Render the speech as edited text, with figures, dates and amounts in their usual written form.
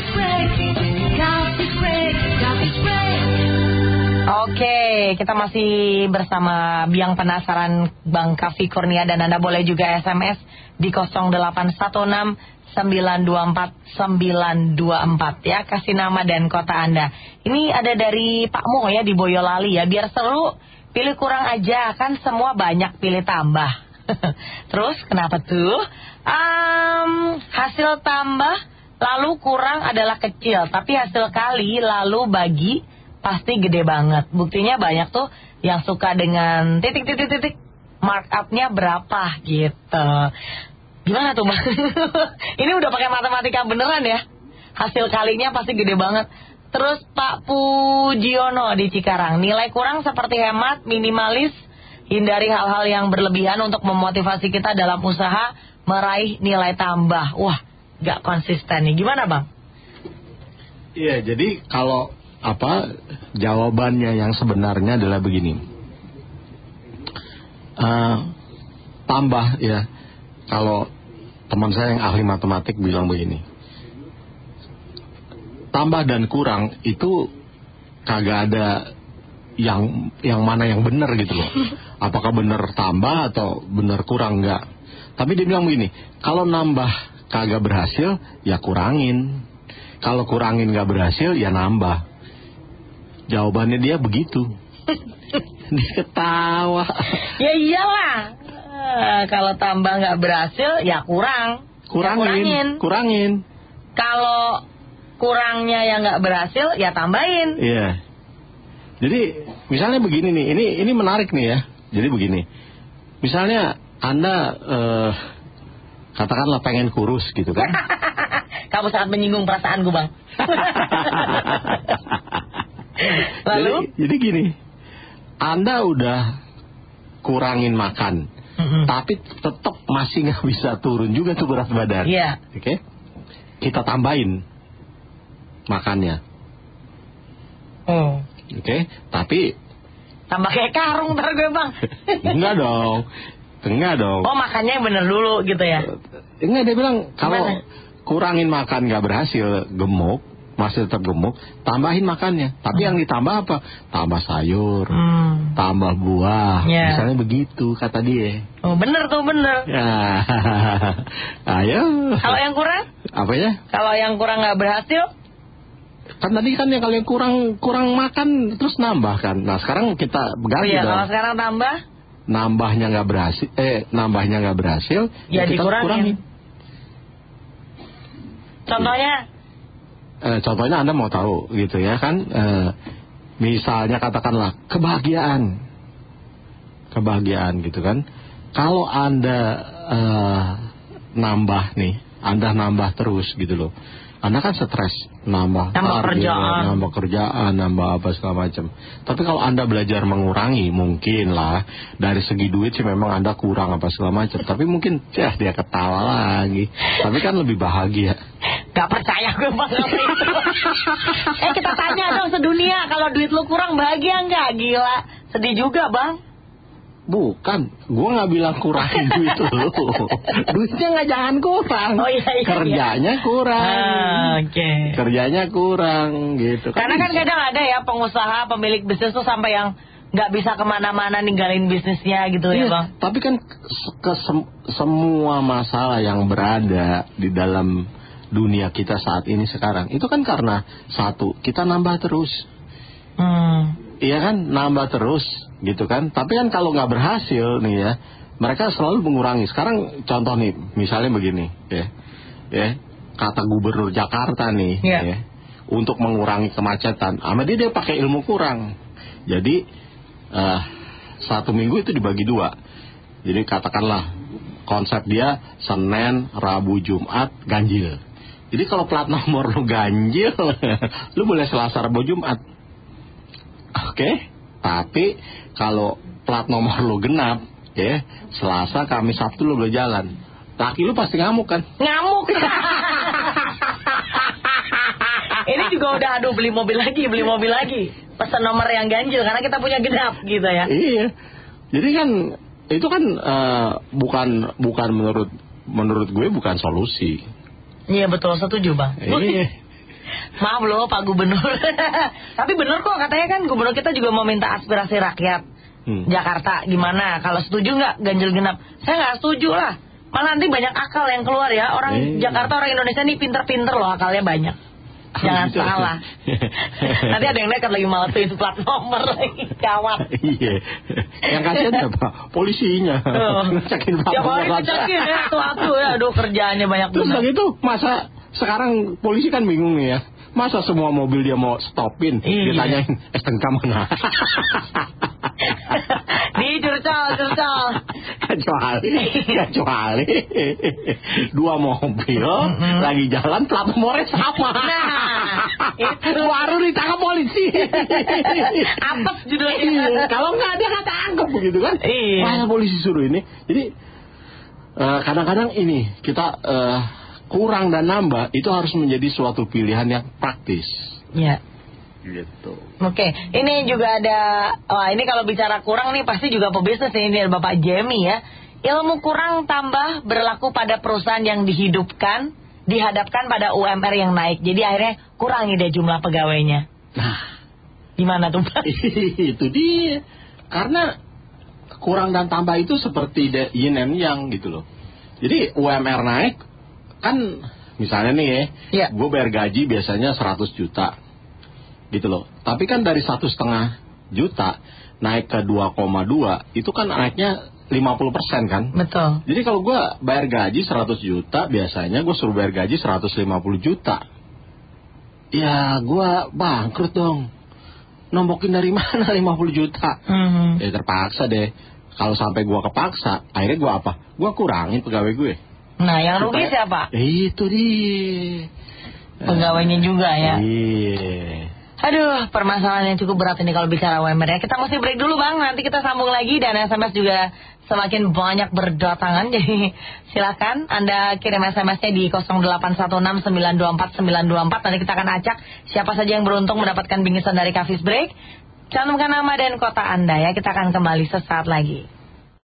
Oke, kita masih bersama Biang Penasaran Bang Kavi Kurnia, dan Anda boleh juga SMS di 0816 924 924 ya, kasih nama dan kota Anda. Ini ada dari Pak Mo ya di Boyolali ya, biar seru pilih kurang aja, kan semua banyak pilih tambah. Terus kenapa tuh? Hasil tambah lalu kurang adalah kecil, tapi hasil kali lalu bagi pasti gede banget. Buktinya banyak tuh yang suka dengan titik markupnya berapa gitu. Gimana tuh Bang? Ini udah pakai matematika beneran ya. Hasil kalinya pasti gede banget. Terus Pak Pujiono di Cikarang, nilai kurang seperti hemat, minimalis, hindari hal-hal yang berlebihan untuk memotivasi kita dalam usaha meraih nilai tambah. Wah, gak konsisten nih. Gimana Bang? Iya, jadi kalau jawabannya yang sebenarnya adalah begini. Tambah ya, kalau teman saya yang ahli matematik bilang begini, tambah dan kurang itu kagak ada yang mana yang benar gitu loh. Apakah benar tambah atau benar kurang, enggak. Tapi dia bilang begini, kalau nambah kagak berhasil ya kurangin, kalau kurangin gak berhasil ya nambah. Jawabannya dia begitu. Dia ketawa. Ya iyalah, kalau tambah gak berhasil ya kurangin. Kalau kurangnya yang gak berhasil ya tambahin. Iya. Jadi misalnya begini nih, ini menarik nih ya. Jadi begini, misalnya Anda katakanlah pengen kurus gitu kan. Kamu sangat menyinggung perasaanku Bang. Lalu? Jadi gini, Anda udah kurangin makan, tapi tetap masih nggak bisa turun juga tuh berat badan. Iya. Oke? Kita tambahin makannya. Oke? Tapi tambah kayak karung ntar gue Bang. Enggak dong. Oh, makannya yang bener dulu gitu ya? Enggak, dia bilang kalau kurangin makan nggak berhasil, gemuk, masih tetap gemuk, tambahin makannya. Tapi yang ditambah apa? Tambah sayur, tambah buah, misalnya begitu kata dia. Oh, bener tuh, bener. Ya, ayo. Kalau yang kurang? Apa ya? Kalau yang kurang nggak berhasil? Kan tadi kan ya, kalau yang kurang makan terus nambah kan. Nah sekarang kita ganti dong. Kalau sekarang nambahnya nggak berhasil, ya kita dikurangin. Contohnya? Contohnya Anda mau tahu gitu ya kan, misalnya katakanlah kebahagiaan gitu kan. Kalau Anda nambah terus gitu loh, Anda kan stres, nambah kerjaan, nambah apa segala macam. Tapi kalau Anda belajar mengurangi, mungkin lah dari segi duit sih memang Anda kurang apa segala macam. Tapi mungkin dia ketawa lagi. Tapi kan lebih bahagia. Gak percaya gue Bang apa itu. Kita tanya dong sedunia, kalau duit lu kurang bahagia nggak? Gila, sedih juga Bang. Bukan, gue nggak bilang kurangin duit lu. Duitnya nggak, jangan kurang. Oh iya. Kerjanya kurang. Kerjanya kurang gitu. Karena kan kadang ada ya pengusaha, pemilik bisnis tuh sampai yang nggak bisa kemana-mana ninggalin bisnisnya gitu ya Bang. Tapi kan semua masalah yang berada di dalam dunia kita saat ini sekarang itu kan karena satu, kita nambah terus. Iya kan, nambah terus gitu kan. Tapi kan kalau nggak berhasil nih ya, mereka selalu mengurangi. Sekarang contoh nih, misalnya begini ya, kata Gubernur Jakarta nih ya, untuk mengurangi kemacetan, sama dia pakai ilmu kurang. Jadi 1 minggu itu dibagi 2. Jadi katakanlah konsep dia Senin, Rabu, Jumat ganjil. Jadi kalau plat nomor lu ganjil, lu boleh Selasa, Rabu, Jumat. Oke? Tapi kalau plat nomor lu genap, ya, Selasa, Kamis, Sabtu lu boleh jalan. Laki lu pasti ngamuk kan? Ngamuk. Ini juga udah beli mobil lagi. Pesan nomor yang ganjil karena kita punya genap gitu ya. Iya. Jadi kan itu kan bukan menurut gue bukan solusi. Iya betul, setuju Bang. Iya. Maaf loh Pak Gubernur. Tapi bener kok, katanya kan gubernur kita juga mau minta aspirasi rakyat Jakarta. Gimana? Kalau setuju nggak ganjil genap? Saya nggak setuju lah. Malah nanti banyak akal yang keluar ya. Orang Jakarta, orang Indonesia ini pinter-pinter loh, akalnya banyak. Jangan salah. Nanti ada yang nekat lagi malesin plat nomor lagi, gawat. Iya. Yang kasihan apa? Polisinya. Ngecekin plat nomor. Tiap hari ngecekin ya, satu-satu ya. Aduh, kerjaannya banyak banget. Terus begitu, masa sekarang polisi kan bingung nih ya. Masa semua mobil dia mau stopin, ditanyain STNK mana? Curcol. Kecuali dua mobil lagi jalan plat nomornya sama. Nah, itu baru ditangkap polisi. Apes judulnya. Kalau nggak dia nggak tangkap begitu kan? Masa polisi suruh ini? Jadi kadang-kadang ini kita kurang dan nambah itu harus menjadi suatu pilihan yang praktis. Ya. Gitu. Oke, ini juga ada. Ini kalau bicara kurang nih pasti juga pebisnis ini dari Bapak Jemi ya. Ilmu kurang tambah berlaku pada perusahaan yang dihadapkan pada UMR yang naik. Jadi akhirnya kurang ide jumlah pegawainya. Nah, gimana tuh Pak? Itu dia. Karena kurang dan tambah itu seperti yin and yang gitu loh. Jadi UMR naik kan, misalnya nih gue bayar gaji biasanya 100 juta. Gitu loh. Tapi kan dari 1,5 juta naik ke 2,2 itu kan naiknya 50% kan? Betul. Jadi kalau gue bayar gaji 100 juta biasanya gue suruh bayar gaji 150 juta. Ya gue bangkrut dong. Nombokin dari mana 50 juta? Ya terpaksa deh. Kalau sampai gue kepaksa, akhirnya gue apa? Gue kurangin pegawai gue. Nah yang rugi siapa? Itu dia. Pegawainya juga ya. Iya. Aduh, permasalahan yang cukup berat ini kalau bicara UMR ya. Kita mesti break dulu Bang, nanti kita sambung lagi. Dan SMS juga semakin banyak berdatangan. Jadi silakan Anda kirim SMS-nya di 0816924924. Nanti kita akan acak siapa saja yang beruntung mendapatkan bingkisan dari Kafis Break. Cantumkan nama dan kota Anda ya. Kita akan kembali sesaat lagi.